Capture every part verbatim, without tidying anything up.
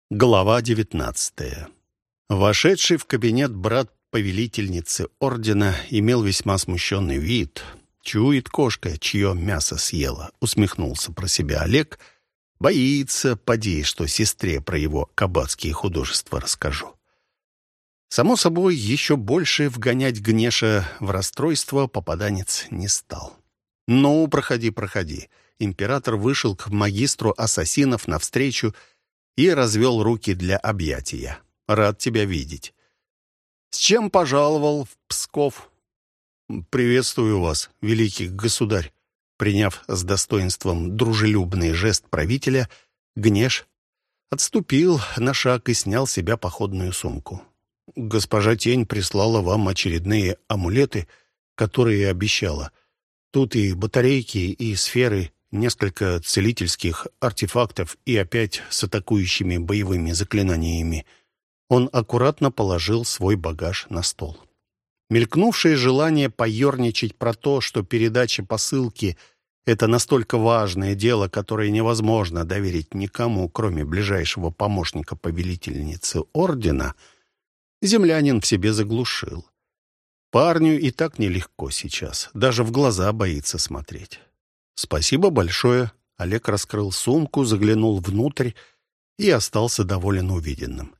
Глава девятнадцатая. Вошедший в кабинет брат повелительницы ордена имел весьма смущенный вид. «Чует кошка, чье мясо съела», — усмехнулся про себя Олег. «Боится, поди, что сестре про его кабацкие художества расскажу». Само собой, еще больше вгонять Гнеша в расстройство попаданец не стал. «Ну, проходи, проходи». Император вышел к магистру ассасинов навстречу и развел руки для объятия. «Рад тебя видеть». «С чем пожаловал в Псков?» «Приветствую вас, великий государь». Приняв с достоинством дружелюбный жест правителя, Гнеш отступил на шаг и снял с себя походную сумку. «Госпожа Тень прислала вам очередные амулеты, которые обещала. Тут и батарейки, и сферы, несколько целительских артефактов и опять с атакующими боевыми заклинаниями». Он аккуратно положил свой багаж на стол. Мелькнувшее желание поерничать про то, что передача посылки — это настолько важное дело, которое невозможно доверить никому, кроме ближайшего помощника повелительницы ордена, землянин в себе заглушил. Парню и так нелегко сейчас, даже в глаза боится смотреть. «Спасибо большое». Олег раскрыл сумку, заглянул внутрь и остался доволен увиденным.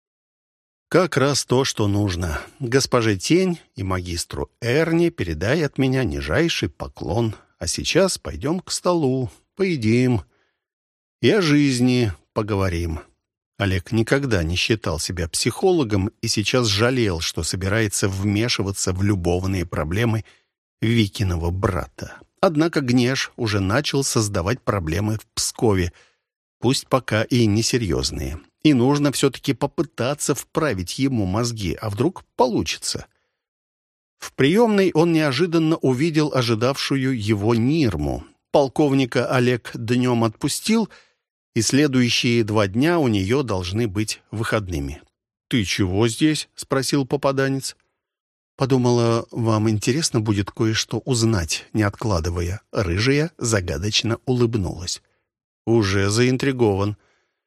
«Как раз то, что нужно. Госпоже Тень и магистру Эрни передай от меня нижайший поклон. А сейчас пойдем к столу, поедим и о жизни поговорим». Олег никогда не считал себя психологом и сейчас жалел, что собирается вмешиваться в любовные проблемы Викиного брата. Однако Гнеш уже начал создавать проблемы в Пскове, пусть пока и несерьезные. И нужно все-таки попытаться вправить ему мозги, а вдруг получится. В приемной он неожиданно увидел ожидавшую его Нирму. Полковника Олег днем отпустил, и следующие два дня у нее должны быть выходными. «Ты чего здесь?» — спросил попаданец. «Подумала, вам интересно будет кое-что узнать, не откладывая». Рыжая загадочно улыбнулась. «Уже заинтригован».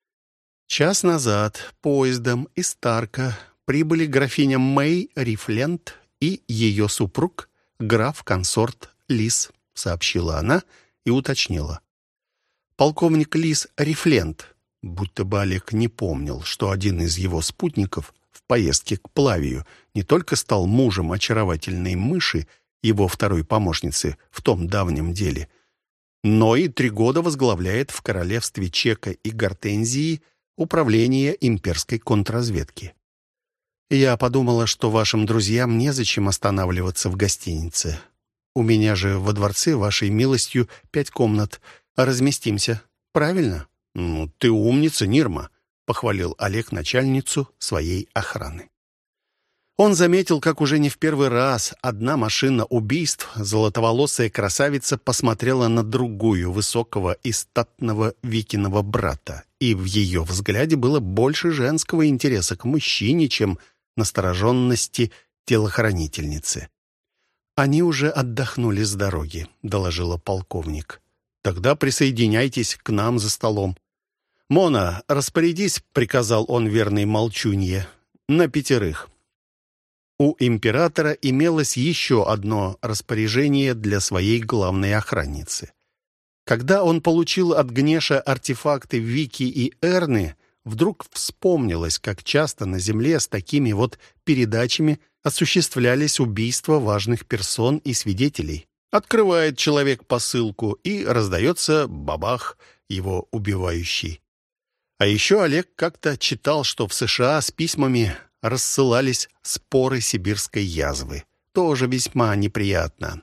Час назад поездом из Тарка прибыли графиня Мэй Рифленд и ее супруг, граф-консорт Лис, сообщила она и уточнила. Полковник Лис Рифленд, будто бы Олег не помнил, что один из его спутников в поездке к Плавию не только стал мужем очаровательной мыши, его второй помощницы в том давнем деле, но и три года возглавляет в королевстве Чека и Гортензии управление имперской контрразведки. Я подумала, что вашим друзьям незачем останавливаться в гостинице. У меня же во дворце, вашей милостью, пять комнат. Разместимся. Правильно? Ну, ты умница, Нирма, похвалил Олег начальницу своей охраны. Он заметил, как уже не в первый раз одна машина убийств, золотоволосая красавица, посмотрела на другую, высокого и статного Викиного брата, и в ее взгляде было больше женского интереса к мужчине, чем настороженности телохранительницы. «Они уже отдохнули с дороги», — доложила полковник. «Тогда присоединяйтесь к нам за столом». «Мона, распорядись», — приказал он верной молчунье, — «на пятерых». У императора имелось еще одно распоряжение для своей главной охранницы. Когда он получил от Гнеша артефакты Вики и Эрны, вдруг вспомнилось, как часто на Земле с такими вот передачами осуществлялись убийства важных персон и свидетелей. Открывает человек посылку, и раздается бабах, его убивающий. А еще Олег как-то читал, что в США с письмами рассылались споры сибирской язвы. Тоже весьма неприятно.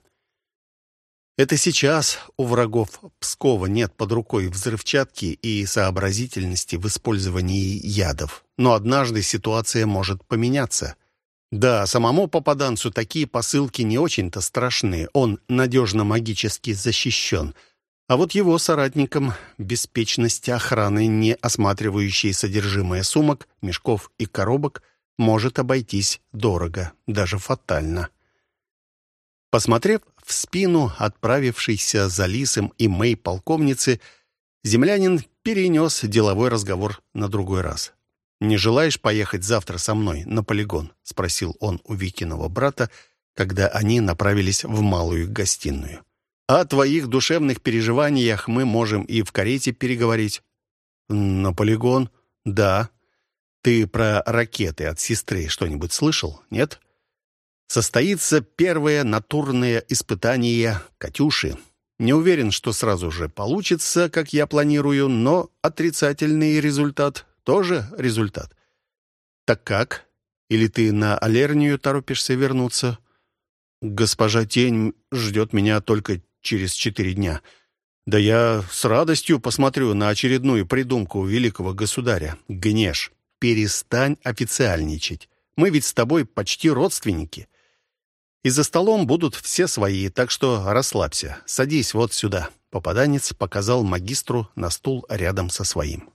Это сейчас у врагов Пскова нет под рукой взрывчатки и сообразительности в использовании ядов. Но однажды ситуация может поменяться. Да, самому попаданцу такие посылки не очень-то страшны. Он надежно магически защищен. А вот его соратникам беспечность охраны, не осматривающей содержимое сумок, мешков и коробок, может обойтись дорого, даже фатально. Посмотрев в спину отправившейся за Лисом и Мэй полковницы, землянин перенес деловой разговор на другой раз. «Не желаешь поехать завтра со мной на полигон?» — спросил он у Викиного брата, когда они направились в малую гостиную. «О твоих душевных переживаниях мы можем и в карете переговорить». «На полигон?» «Да. Ты про ракеты от сестры что-нибудь слышал, нет?» «Состоится первое натурное испытание «Катюши». Не уверен, что сразу же получится, как я планирую, но отрицательный результат тоже результат. Так как? Или ты на Алернию торопишься вернуться?» «Госпожа Тень ждет меня только через четыре дня. Да я с радостью посмотрю на очередную придумку великого государя. Гнеш, перестань официальничать. Мы ведь с тобой почти родственники. И за столом будут все свои, так что расслабься. Садись вот сюда». Попаданец показал магистру на стул рядом со своим.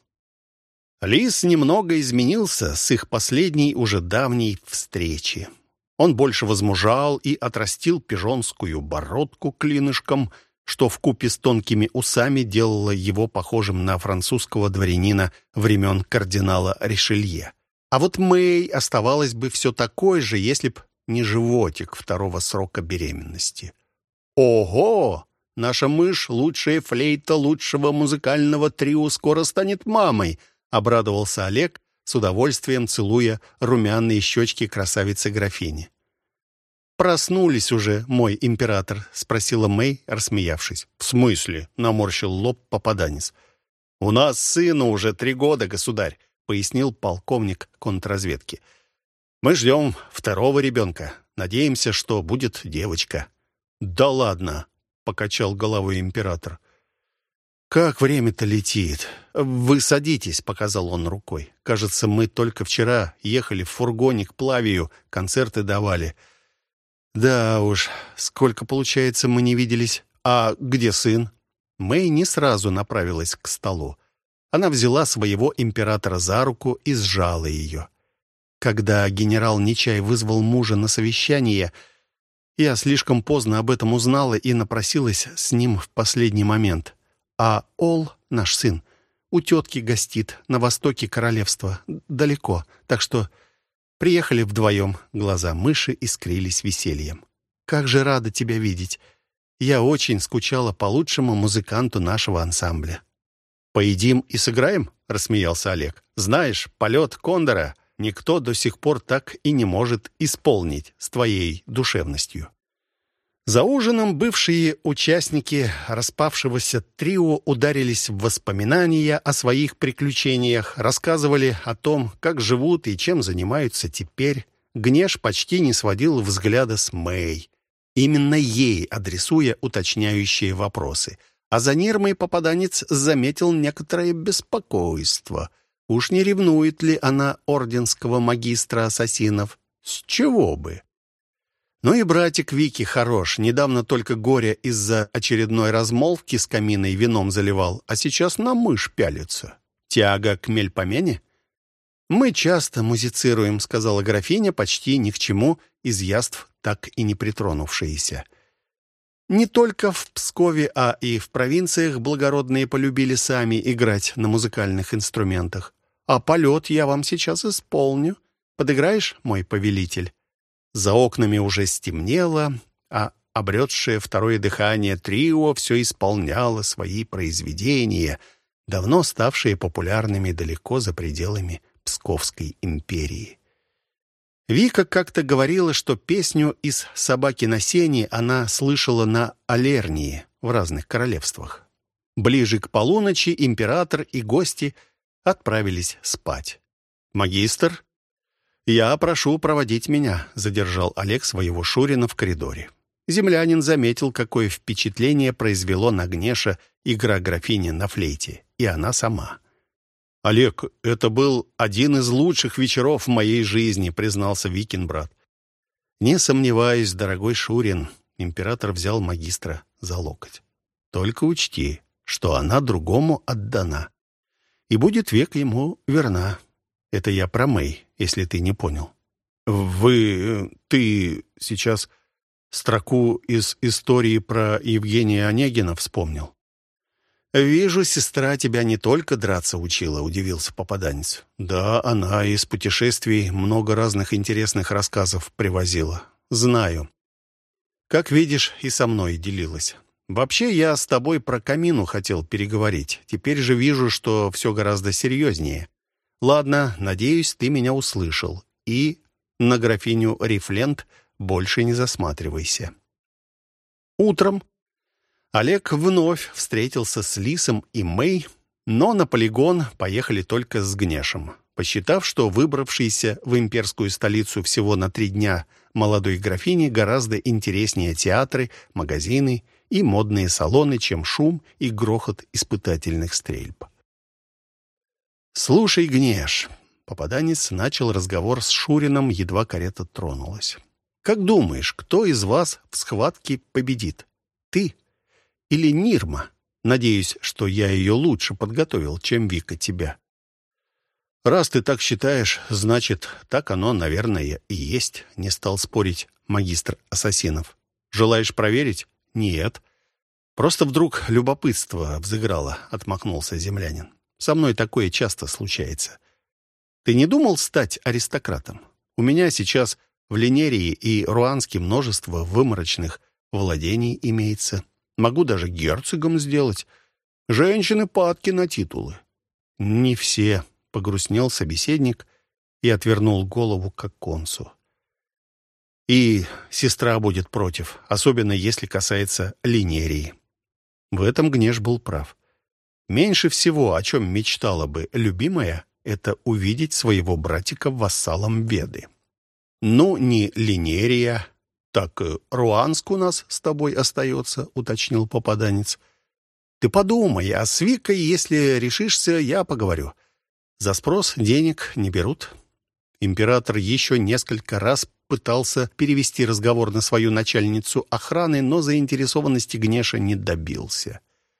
Лис немного изменился с их последней, уже давней встречи. Он больше возмужал и отрастил пижонскую бородку клинышком, что вкупе с тонкими усами делало его похожим на французского дворянина времен кардинала Ришелье. А вот Мэй оставалась бы все такой же, если б не животик второго срока беременности. «Ого! Наша мышь, лучшая флейта лучшего музыкального трио, скоро станет мамой!» — обрадовался Олег, с удовольствием целуя румяные щечки красавицы-графини. «Проснулись уже, мой император?» — спросила Мэй, рассмеявшись. «В смысле?» — наморщил лоб попаданец. «У нас сыну уже три года, государь», — пояснил полковник контрразведки. «Мы ждем второго ребенка. Надеемся, что будет девочка». «Да ладно», — покачал головой император. «Как время-то летит. Вы садитесь», — показал он рукой. «Кажется, мы только вчера ехали в фургоне к Плавию, концерты давали». «Да уж, сколько, получается, мы не виделись. А где сын?» Мэй не сразу направилась к столу. Она взяла своего императора за руку и сжала ее. Когда генерал Нечай вызвал мужа на совещание, я слишком поздно об этом узнала и напросилась с ним в последний момент. А Ол, наш сын, у тетки гостит на востоке королевства, далеко, так что приехали вдвоем». Глаза мыши искрились весельем. «Как же рада тебя видеть. Я очень скучала по лучшему музыканту нашего ансамбля». «Поедим и сыграем?» — рассмеялся Олег. «Знаешь, полет кондора никто до сих пор так и не может исполнить с твоей душевностью». За ужином бывшие участники распавшегося трио ударились в воспоминания о своих приключениях, рассказывали о том, как живут и чем занимаются теперь. Гнеш почти не сводил взгляда с Мэй, именно ей адресуя уточняющие вопросы. А за Нирмой попаданец заметил некоторое беспокойство. Уж не ревнует ли она орденского магистра ассасинов? С чего бы? Ну и братик Вики хорош. Недавно только горе из-за очередной размолвки с Каминой вином заливал, а сейчас на мышь пялится. Тяга к мельпомене? «Мы часто музицируем», — сказала графиня, почти ни к чему из яств так и не притронувшиеся. «Не только в Пскове, а и в провинциях благородные полюбили сами играть на музыкальных инструментах. А полет я вам сейчас исполню. Подыграешь, мой повелитель?» За окнами уже стемнело, а обретшее второе дыхание трио все исполняло свои произведения, давно ставшие популярными далеко за пределами Псковской империи. Вика как-то говорила, что песню из «Собаки на сене» она слышала на Алернии в разных королевствах. Ближе к полуночи император и гости отправились спать. «Магистр, я прошу проводить меня», — задержал Олег своего Шурина в коридоре. Землянин заметил, какое впечатление произвело на Гнеша игра графини на флейте, и она сама. «Олег, это был один из лучших вечеров в моей жизни», — признался Викин брат. «Не сомневаюсь, дорогой Шурин», — император взял магистра за локоть. «Только учти, что она другому отдана и будет век ему верна. Это я про Мэй, если ты не понял». «Вы... ты сейчас строку из истории про Евгения Онегина вспомнил?» «Вижу, сестра тебя не только драться учила», — удивился попаданец. «Да, она из путешествий много разных интересных рассказов привозила. Знаю. Как видишь, и со мной делилась. Вообще, я с тобой про Камину хотел переговорить. Теперь же вижу, что все гораздо серьезнее. Ладно, надеюсь, ты меня услышал. И на графиню Рифлент больше не засматривайся». Утром Олег вновь встретился с Лисом и Мэй, но на полигон поехали только с Гнешем, посчитав, что выбравшийся в имперскую столицу всего на три дня молодой графине гораздо интереснее театры, магазины и модные салоны, чем шум и грохот испытательных стрельб. «Слушай, Гнеш», — попаданец начал разговор с Шурином, едва карета тронулась. «Как думаешь, кто из вас в схватке победит? Ты или Нирма? Надеюсь, что я ее лучше подготовил, чем Вика тебя». «Раз ты так считаешь, значит, так оно, наверное, и есть», — не стал спорить магистр ассасинов. «Желаешь проверить?» «Нет. Просто вдруг любопытство взыграло», — отмахнулся землянин. «Со мной такое часто случается. Ты не думал стать аристократом? У меня сейчас в Линерии и Руанске множество выморочных владений имеется. Могу даже герцогом сделать. Женщины падки на титулы». «Не все», — погрустнел собеседник и отвернул голову к оконцу. «И сестра будет против, особенно если касается Линерии». В этом Гнеш был прав. Меньше всего, о чем мечтала бы любимая, это увидеть своего братика вассалом Веды. «Ну, не Линерия, так Руанск у нас с тобой остается», — уточнил попаданец. «Ты подумай, а с Викой, если решишься, я поговорю. За спрос денег не берут». Император еще несколько раз пытался перевести разговор на свою начальницу охраны, но заинтересованности Гнеша не добился.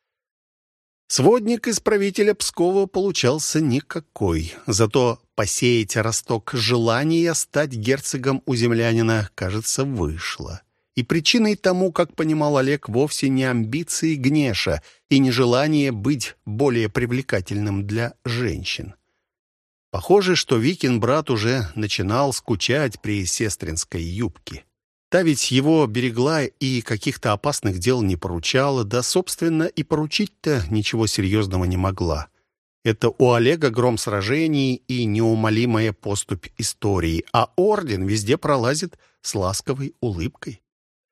Сводник из правителя Пскова получался никакой, зато посеять росток желания стать герцогом у землянина, кажется, вышло. И причиной тому, как понимал Олег, вовсе не амбиции Гнеша и не желание быть более привлекательным для женщин. Похоже, что Викин брат уже начинал скучать при сестринской юбке. Та ведь его берегла и каких-то опасных дел не поручала, да, собственно, и поручить-то ничего серьезного не могла. Это у Олега гром сражений и неумолимая поступь истории, а орден везде пролазит с ласковой улыбкой.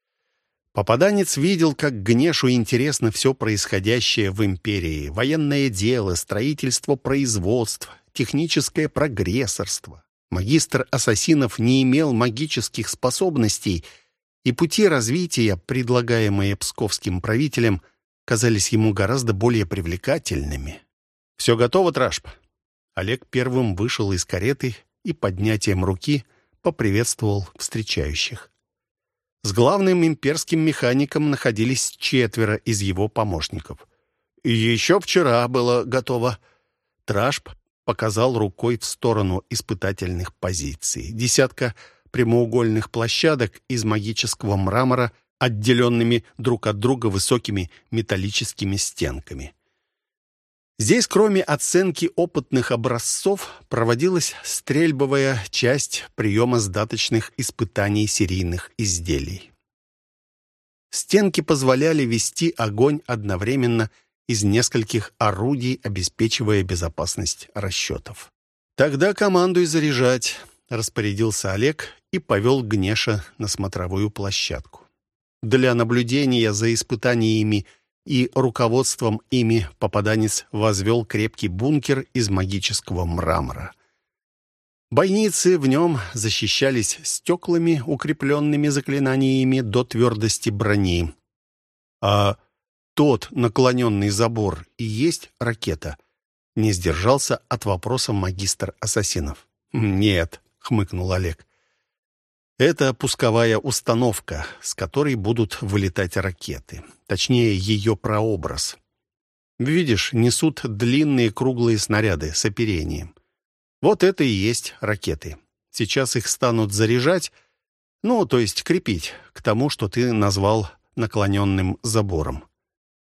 Попаданец видел, как Гнешу интересно все происходящее в империи: военное дело, строительство производств, техническое прогрессорство. Магистр ассасинов не имел магических способностей, и пути развития, предлагаемые псковским правителем, казались ему гораздо более привлекательными. «Все готово, Тражп?» Олег первым вышел из кареты и поднятием руки поприветствовал встречающих. С главным имперским механиком находились четверо из его помощников. «И еще вчера было готово». Тражп показал рукой в сторону испытательных позиций. Десятка прямоугольных площадок из магического мрамора, отделенными друг от друга высокими металлическими стенками. Здесь, кроме оценки опытных образцов, проводилась стрельбовая часть приема сдаточных испытаний серийных изделий. Стенки позволяли вести огонь одновременно из нескольких орудий, обеспечивая безопасность расчетов. «Тогда командуй заряжать», — распорядился Олег и повел Гнеша на смотровую площадку. Для наблюдения за испытаниями и руководством ими попаданец возвел крепкий бункер из магического мрамора. Бойницы в нем защищались стеклами, укрепленными заклинаниями до твердости брони. «А тот наклоненный забор и есть ракета?» — не сдержался от вопроса магистр ассасинов. «Нет», — хмыкнул Олег. «Это пусковая установка, с которой будут вылетать ракеты. Точнее, ее прообраз. Видишь, несут длинные круглые снаряды с оперением. Вот это и есть ракеты. Сейчас их станут заряжать, ну, то есть крепить к тому, что ты назвал наклоненным забором.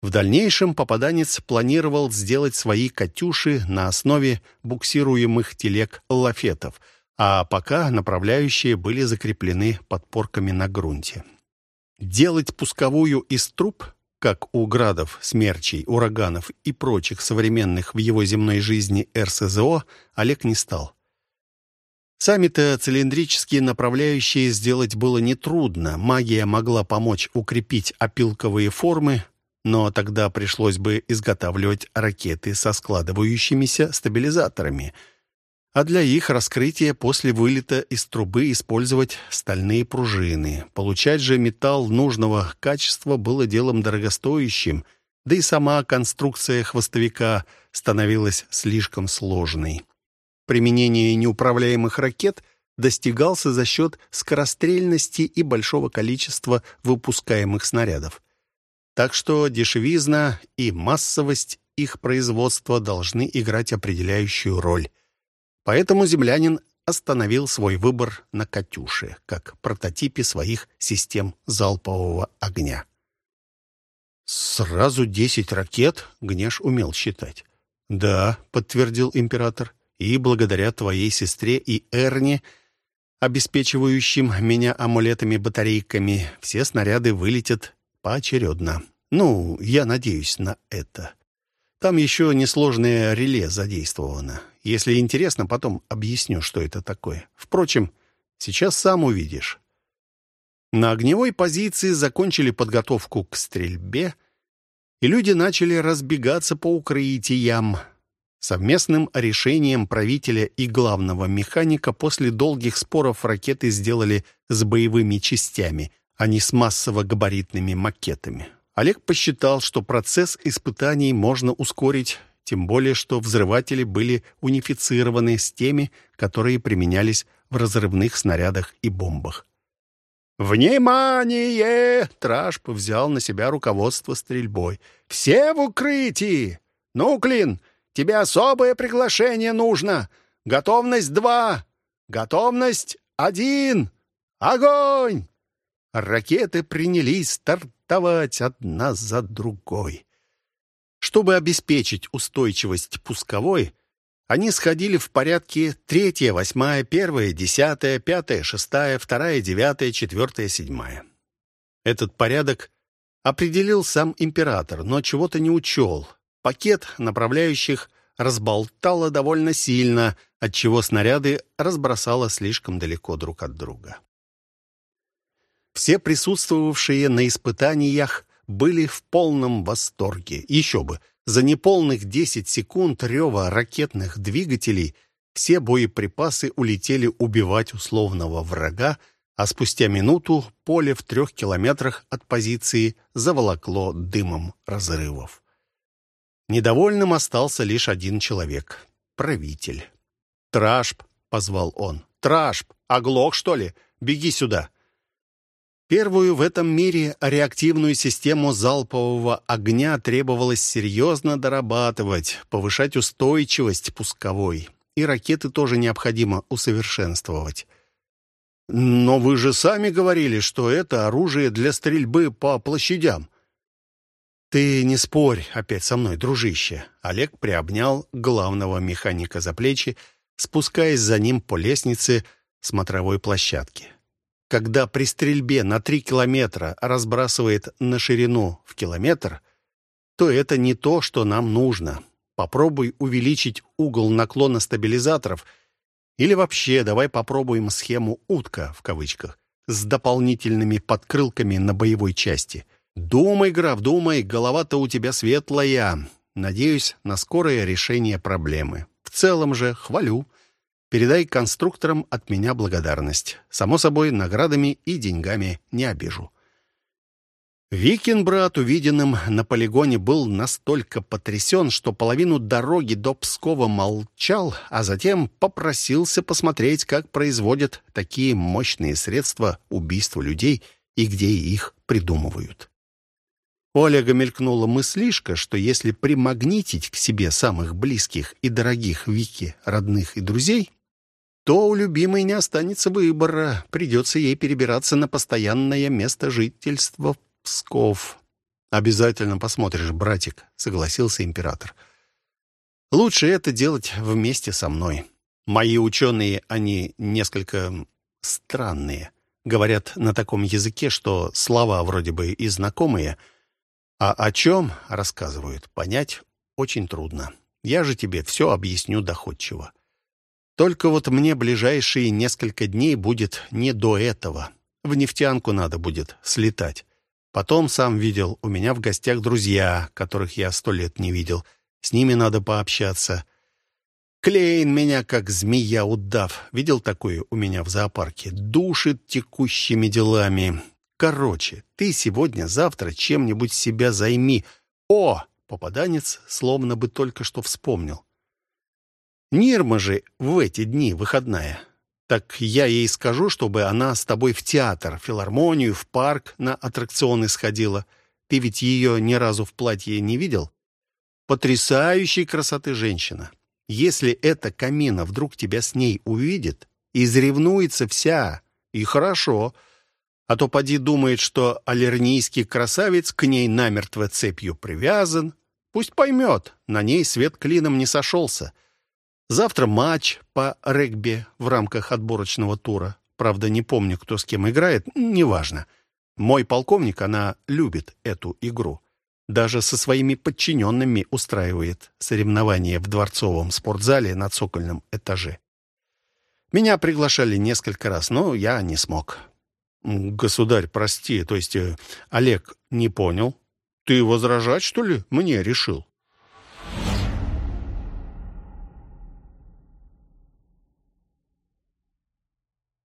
В дальнейшем попаданец планировал сделать свои «Катюши» на основе буксируемых телег-лафетов, а пока направляющие были закреплены подпорками на грунте. Делать пусковую из труб, как у градов, смерчей, ураганов и прочих современных в его земной жизни эр эс зэ о, Олег не стал. Сами-то цилиндрические направляющие сделать было нетрудно. Магия могла помочь укрепить опилковые формы, но тогда пришлось бы изготавливать ракеты со складывающимися стабилизаторами, а для их раскрытия после вылета из трубы использовать стальные пружины. Получать же металл нужного качества было делом дорогостоящим, да и сама конструкция хвостовика становилась слишком сложной. Применение неуправляемых ракет достигался за счет скорострельности и большого количества выпускаемых снарядов. Так что дешевизна и массовость их производства должны играть определяющую роль. Поэтому землянин остановил свой выбор на «Катюше», как прототипе своих систем залпового огня. «Сразу десять ракет?» — Гнеш умел считать. «Да», — подтвердил император, «и благодаря твоей сестре и Эрне, обеспечивающим меня амулетами-батарейками, все снаряды вылетят поочередно. Ну, я надеюсь на это. Там еще несложное реле задействовано. Если интересно, потом объясню, что это такое. Впрочем, сейчас сам увидишь». На огневой позиции закончили подготовку к стрельбе, и люди начали разбегаться по укрытиям. Совместным решением правителя и главного механика после долгих споров ракеты сделали с боевыми частями, а не с массово-габаритными макетами. Олег посчитал, что процесс испытаний можно ускорить, тем более что взрыватели были унифицированы с теми, которые применялись в разрывных снарядах и бомбах. «Внимание!» — Тражп взял на себя руководство стрельбой. «Все в укрытии! Ну, Клин, тебе особое приглашение нужно! Готовность два! Готовность один! Огонь!» Ракеты принялись стартовать одна за другой. Чтобы обеспечить устойчивость пусковой, они сходили в порядке третья, восьмая, первая, десятая, пятая, шестая, вторая, девятая, четвертая, седьмая. Этот порядок определил сам император, но чего-то не учел. Пакет направляющих разболтало довольно сильно, отчего снаряды разбросало слишком далеко друг от друга. Все присутствовавшие на испытаниях были в полном восторге. Еще бы, за неполных десять секунд рева ракетных двигателей все боеприпасы улетели убивать условного врага, а спустя минуту поле в трех километрах от позиции заволокло дымом разрывов. Недовольным остался лишь один человек — правитель. «Тражп!» — позвал он. «Тражп! Оглох, что ли? Беги сюда!» Первую в этом мире реактивную систему залпового огня требовалось серьезно дорабатывать, повышать устойчивость пусковой. И ракеты тоже необходимо усовершенствовать. «Но вы же сами говорили, что это оружие для стрельбы по площадям». «Ты не спорь опять со мной, дружище». Олег приобнял главного механика за плечи, спускаясь за ним по лестнице смотровой площадки. Когда при стрельбе на три километра разбрасывает на ширину в километр, то это не то, что нам нужно. Попробуй увеличить угол наклона стабилизаторов или вообще давай попробуем схему «утка» в кавычках с дополнительными подкрылками на боевой части. Думай, граф, думай, голова-то у тебя светлая. Надеюсь на скорое решение проблемы. В целом же хвалю. Передай конструкторам от меня благодарность. Само собой, наградами и деньгами не обижу». Викин, брат, увиденным на полигоне был настолько потрясен, что половину дороги до Пскова молчал, а затем попросился посмотреть, как производят такие мощные средства убийства людей и где их придумывают. У Олега мелькнула мыслишка, что если примагнитить к себе самых близких и дорогих Вике родных и друзей, то у любимой не останется выбора, придется ей перебираться на постоянное место жительства в Псков. «Обязательно посмотришь, братик», — согласился император. «Лучше это делать вместе со мной. Мои ученые, они несколько странные. Говорят на таком языке, что слова вроде бы и знакомые, а о чем рассказывают, понять очень трудно. Я же тебе все объясню доходчиво. Только вот мне ближайшие несколько дней будет не до этого. В нефтянку надо будет слетать. Потом, сам видел, у меня в гостях друзья, которых я сто лет не видел. С ними надо пообщаться. Клейн меня, как змея-удав. Видел такое у меня в зоопарке? Душит текущими делами. Короче, ты сегодня-завтра чем-нибудь себя займи. О!» Попаданец словно бы только что вспомнил. «Нирма же в эти дни выходная. Так я ей скажу, чтобы она с тобой в театр, в филармонию, в парк на аттракционы сходила. Ты ведь ее ни разу в платье не видел? Потрясающей красоты женщина. Если эта Камина вдруг тебя с ней увидит, изревнуется вся, и хорошо. А то поди думает, что алернийский красавец к ней намертво цепью привязан. Пусть поймет, на ней свет клином не сошелся. Завтра матч по регби в рамках отборочного тура. Правда, не помню, кто с кем играет, неважно. Мой полковник, она любит эту игру. Даже со своими подчиненными устраивает соревнования в дворцовом спортзале на цокольном этаже. Меня приглашали несколько раз, но я не смог. «Государь, прости, то есть, э, Олег, не понял. Ты возражать, что ли, мне решил?»